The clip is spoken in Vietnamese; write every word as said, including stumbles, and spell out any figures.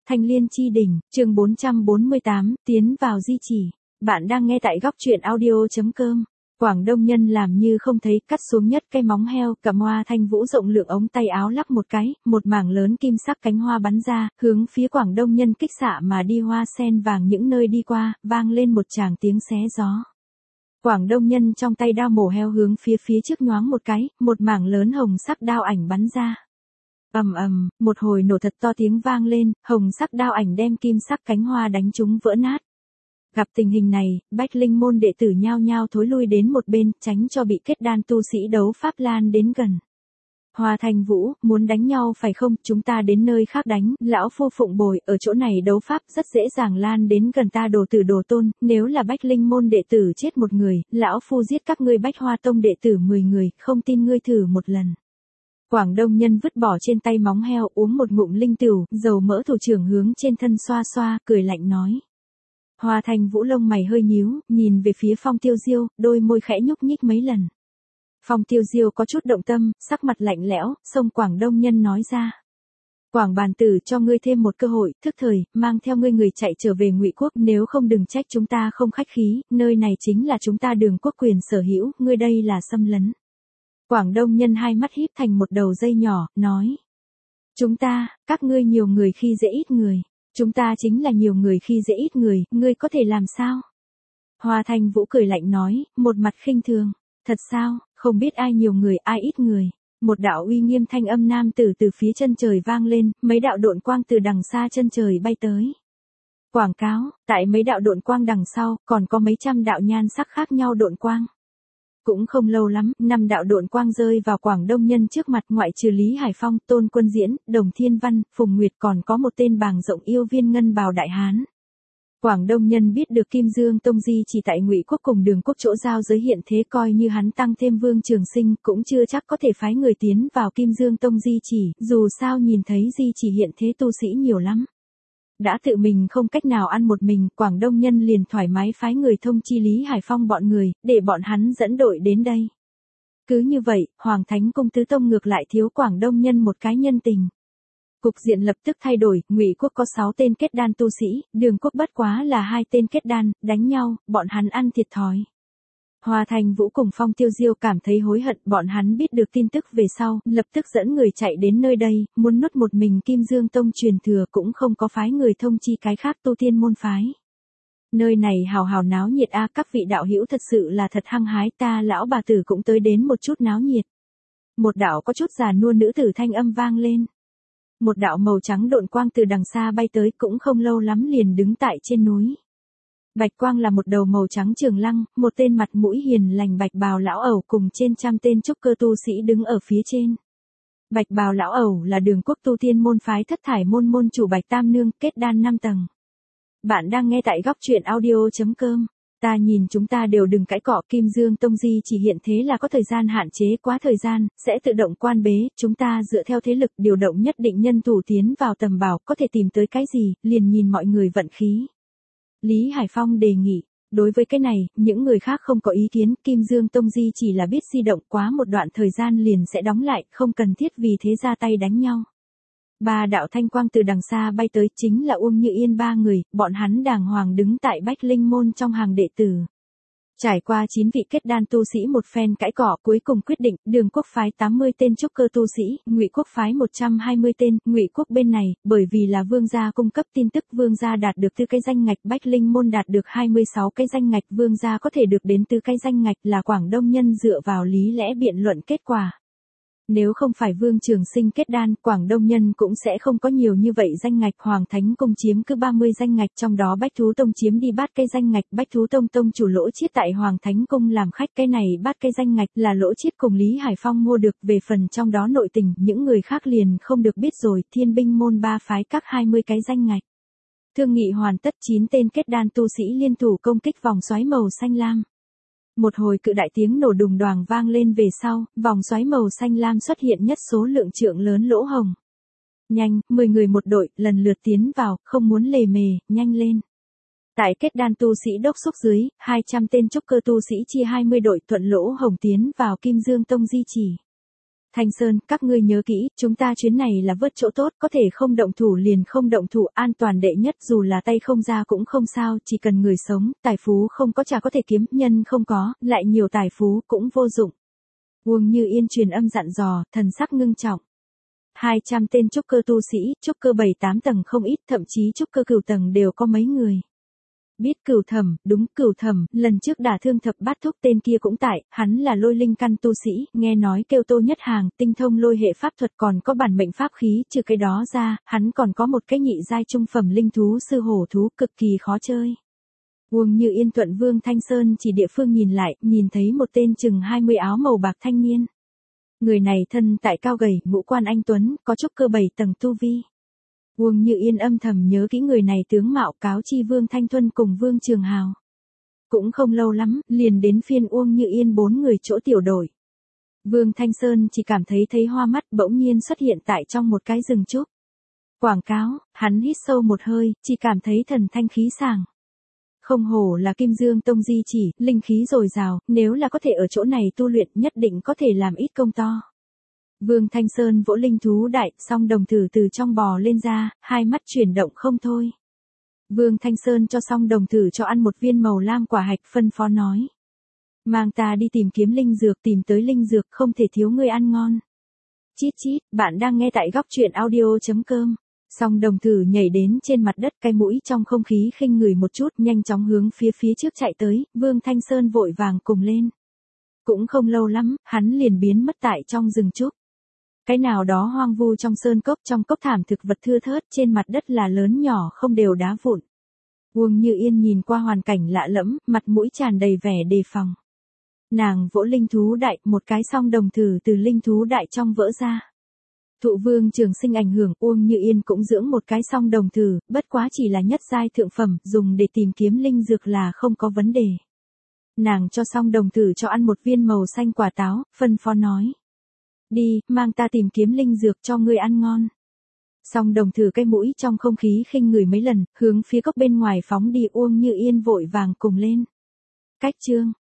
Thanh Liên Chi Đỉnh, chương bốn trăm bốn mươi tám, tiến vào di chỉ. Bạn đang nghe tại góc truyện audio.com. Quảng Đông Nhân làm như không thấy, cắt xuống nhất cây móng heo, cầm Hoa Thanh Vũ rộng lượng ống tay áo lắc một cái, một mảng lớn kim sắc cánh hoa bắn ra, hướng phía Quảng Đông Nhân kích xạ mà đi. Hoa sen vàng những nơi đi qua, vang lên một tràng tiếng xé gió. Quảng Đông Nhân trong tay đao mổ heo hướng phía phía trước nhoáng một cái, một mảng lớn hồng sắc đao ảnh bắn ra. Ầm ầm, một hồi nổ thật to tiếng vang lên, hồng sắc đao ảnh đem kim sắc cánh hoa đánh trúng vỡ nát. Gặp tình hình này, Bách Linh môn đệ tử nhao nhao thối lui đến một bên, tránh cho bị kết đan tu sĩ đấu pháp lan đến gần. Hoa Thanh Vũ, muốn đánh nhau phải không? Chúng ta đến nơi khác đánh, lão phu phụng bồi, ở chỗ này đấu pháp rất dễ dàng lan đến gần ta đồ tử đồ tôn, nếu là Bách Linh môn đệ tử chết một người, lão phu giết các ngươi Bách Hoa tông đệ tử mười người, không tin ngươi thử một lần. Quảng Đông Nhân vứt bỏ trên tay móng heo, uống một ngụm linh tửu, dầu mỡ thủ trưởng hướng trên thân xoa xoa, cười lạnh nói. Hoa Thanh Vũ lông mày hơi nhíu, nhìn về phía Phong Tiêu Diêu, đôi môi khẽ nhúc nhích mấy lần. Phong Tiêu Diêu có chút động tâm, sắc mặt lạnh lẽo, xông Quảng Đông Nhân nói ra. Quảng bàn tử cho ngươi thêm một cơ hội, thức thời, mang theo ngươi người chạy trở về Ngụy Quốc, nếu không đừng trách chúng ta không khách khí, nơi này chính là chúng ta Đường Quốc quyền sở hữu, ngươi đây là xâm lấn. Quảng Đông Nhân hai mắt híp thành một đầu dây nhỏ, nói. Chúng ta, các ngươi nhiều người khi dễ ít người. Chúng ta chính là nhiều người khi dễ ít người, ngươi có thể làm sao? Hoa Thanh Vũ cười lạnh nói, một mặt khinh thường. Thật sao, không biết ai nhiều người, ai ít người. Một đạo uy nghiêm thanh âm nam tử từ phía chân trời vang lên, mấy đạo độn quang từ đằng xa chân trời bay tới. Quảng cáo, tại mấy đạo độn quang đằng sau, còn có mấy trăm đạo nhan sắc khác nhau độn quang. Cũng không lâu lắm, năm đạo độn quang rơi vào Quảng Đông Nhân trước mặt, ngoại trừ Lý Hải Phong, Tôn Quân Diễn, Đồng Thiên Văn, Phùng Nguyệt, còn có một tên bàng rộng yêu viên ngân bào đại hán. Quảng Đông Nhân biết được Kim Dương Tông di chỉ tại Ngụy Quốc cùng Đường Quốc chỗ giao giới hiện thế, coi như hắn tăng thêm Vương Trường Sinh cũng chưa chắc có thể phái người tiến vào Kim Dương Tông di chỉ, dù sao nhìn thấy di chỉ hiện thế tu sĩ nhiều lắm. Đã tự mình không cách nào ăn một mình, Quảng Đông Nhân liền thoải mái phái người thông chi Lý Hải Phong bọn người, để bọn hắn dẫn đội đến đây. Cứ như vậy, Hoàng Thánh Cung Tứ Tông ngược lại thiếu Quảng Đông Nhân một cái nhân tình. Cục diện lập tức thay đổi, Ngụy Quốc có sáu tên kết đan tu sĩ, Đường Quốc bất quá là hai tên kết đan, đánh nhau, bọn hắn ăn thiệt thòi. Hoa Thanh Vũ cùng Phong Tiêu Diêu cảm thấy hối hận, bọn hắn biết được tin tức về sau, lập tức dẫn người chạy đến nơi đây, muốn nuốt một mình Kim Dương Tông truyền thừa cũng không có phái người thông chi cái khác tu tiên môn phái. Nơi này hào hào náo nhiệt a, các vị đạo hữu thật sự là thật hăng hái, ta lão bà tử cũng tới đến một chút náo nhiệt. Một đạo có chút già nua nữ tử thanh âm vang lên. Một đạo màu trắng độn quang từ đằng xa bay tới, cũng không lâu lắm liền đứng tại trên núi. Bạch quang là một đầu màu trắng trường lăng, một tên mặt mũi hiền lành bạch bào lão ẩu cùng trên trăm tên trúc cơ tu sĩ đứng ở phía trên. Bạch bào lão ẩu là Đường Quốc tu tiên môn phái Thất Thải môn môn chủ Bạch Tam Nương, kết đan năm tầng. Bạn đang nghe tại góc truyện audio.com. Ta nhìn chúng ta đều đừng cãi cọ, Kim Dương Tông di chỉ hiện thế là có thời gian hạn chế, quá thời gian, sẽ tự động quan bế, chúng ta dựa theo thế lực điều động nhất định nhân thủ tiến vào tầm bảo, có thể tìm tới cái gì, liền nhìn mọi người vận khí. Lý Hải Phong đề nghị, đối với cái này, những người khác không có ý kiến, Kim Dương Tông di chỉ là biết di động, quá một đoạn thời gian liền sẽ đóng lại, không cần thiết vì thế ra tay đánh nhau. Ba đạo thanh quang từ đằng xa bay tới, chính là Uông Như Yên ba người, bọn hắn đàng hoàng đứng tại Bách Linh môn trong hàng đệ tử. Trải qua chín vị kết đan tu sĩ một phen cãi cọ, cuối cùng quyết định, Đường Quốc phái tám mươi tên trúc cơ tu sĩ, Ngụy Quốc phái một trăm hai mươi tên, Ngụy Quốc bên này, bởi vì là vương gia cung cấp tin tức, vương gia đạt được tư cái danh ngạch, Bách Linh môn đạt được hai mươi sáu cái danh ngạch, vương gia có thể được đến tư cái danh ngạch, là Quảng Đông Nhân dựa vào lý lẽ biện luận kết quả. Nếu không phải Vương Trường Sinh kết đan, Quảng Đông Nhân cũng sẽ không có nhiều như vậy danh ngạch. Hoàng Thánh Cung chiếm cứ ba mươi danh ngạch, trong đó Bách Thú Tông chiếm đi bát cái danh ngạch. Bách Thú Tông tông chủ Lỗ Chiết tại Hoàng Thánh Cung làm khách, cái này bát cái danh ngạch là Lỗ Chiết cùng Lý Hải Phong mua được, về phần trong đó nội tình, những người khác liền không được biết rồi. Thiên Binh môn ba phái các hai mươi cái danh ngạch. Thương nghị hoàn tất, chín tên kết đan tu sĩ liên thủ công kích vòng xoáy màu xanh lam. Một hồi cự đại tiếng nổ đùng đoàng vang lên về sau, vòng xoáy màu xanh lam xuất hiện nhất số lượng trượng lớn lỗ hồng. Nhanh, mười người một đội, lần lượt tiến vào, không muốn lề mề, nhanh lên. Tại kết đan tu sĩ đốc xúc dưới, hai trăm tên trúc cơ tu sĩ chia hai mươi đội thuận lỗ hồng tiến vào Kim Dương Tông di chỉ. Thanh Sơn, các ngươi nhớ kỹ, chúng ta chuyến này là vớt chỗ tốt, có thể không động thủ liền không động thủ, an toàn đệ nhất, dù là tay không ra cũng không sao, chỉ cần người sống, tài phú không có chả có thể kiếm, nhân không có, lại nhiều tài phú cũng vô dụng. Uông Như Yên truyền âm dặn dò, thần sắc ngưng trọng. hai trăm tên trúc cơ tu sĩ, trúc cơ bảy tám tầng không ít, thậm chí trúc cơ cửu tầng đều có mấy người. Biết Cửu Thẩm, đúng Cửu Thẩm, lần trước đả thương thập bát thúc tên kia cũng tại, hắn là lôi linh căn tu sĩ, nghe nói kêu Tô Nhất Hàng, tinh thông lôi hệ pháp thuật còn có bản mệnh pháp khí, trừ cái đó ra, hắn còn có một cái nhị giai trung phẩm linh thú sư hổ thú cực kỳ khó chơi. Uông Như Yên thuận Vương Thanh Sơn chỉ địa phương nhìn lại, nhìn thấy một tên chừng hai mươi áo màu bạc thanh niên. Người này thân tại cao gầy, ngũ quan anh tuấn, có trúc cơ bảy tầng tu vi. Uông Như Yên âm thầm nhớ kỹ người này tướng mạo, cáo chi Vương Thanh Thuân cùng Vương Trường Hào. Cũng không lâu lắm, liền đến phiên Uông Như Yên bốn người chỗ tiểu đội. Vương Thanh Sơn chỉ cảm thấy thấy hoa mắt bỗng nhiên xuất hiện tại trong một cái rừng trúc. Quảng cáo, hắn hít sâu một hơi, chỉ cảm thấy thần thanh khí sảng. Không hổ là Kim Dương Tông di chỉ, linh khí dồi dào, nếu là có thể ở chỗ này tu luyện nhất định có thể làm ít công to. Vương Thanh Sơn vỗ linh thú đại, song đồng tử từ trong bò lên ra, hai mắt chuyển động không thôi. Vương Thanh Sơn cho song đồng tử cho ăn một viên màu lam quả hạch, phân phó nói. Mang ta đi tìm kiếm linh dược, tìm tới linh dược không thể thiếu ngươi ăn ngon. Chít chít, bạn đang nghe tại góc truyện audio chấm com. Song đồng tử nhảy đến trên mặt đất, cái mũi trong không khí khinh người một chút, nhanh chóng hướng phía phía trước chạy tới, Vương Thanh Sơn vội vàng cùng lên. Cũng không lâu lắm, hắn liền biến mất tại trong rừng trúc. Cái nào đó hoang vu trong sơn cốc, trong cốc thảm thực vật thưa thớt, trên mặt đất là lớn nhỏ không đều đá vụn. Uông Như Yên nhìn qua hoàn cảnh lạ lẫm, mặt mũi tràn đầy vẻ đề phòng. Nàng vỗ linh thú đại, một cái song đồng tử từ linh thú đại trong vỡ ra. Thụ Vương Trường Sinh ảnh hưởng, Uông Như Yên cũng dưỡng một cái song đồng tử, bất quá chỉ là nhất giai thượng phẩm, dùng để tìm kiếm linh dược là không có vấn đề. Nàng cho song đồng tử cho ăn một viên màu xanh quả táo, phân phó nói. Đi, mang ta tìm kiếm linh dược cho ngươi ăn ngon. Song đồng tử cái mũi trong không khí khinh người mấy lần, hướng phía cốc bên ngoài phóng đi, Uông Như Yên vội vàng cùng lên. Cách chương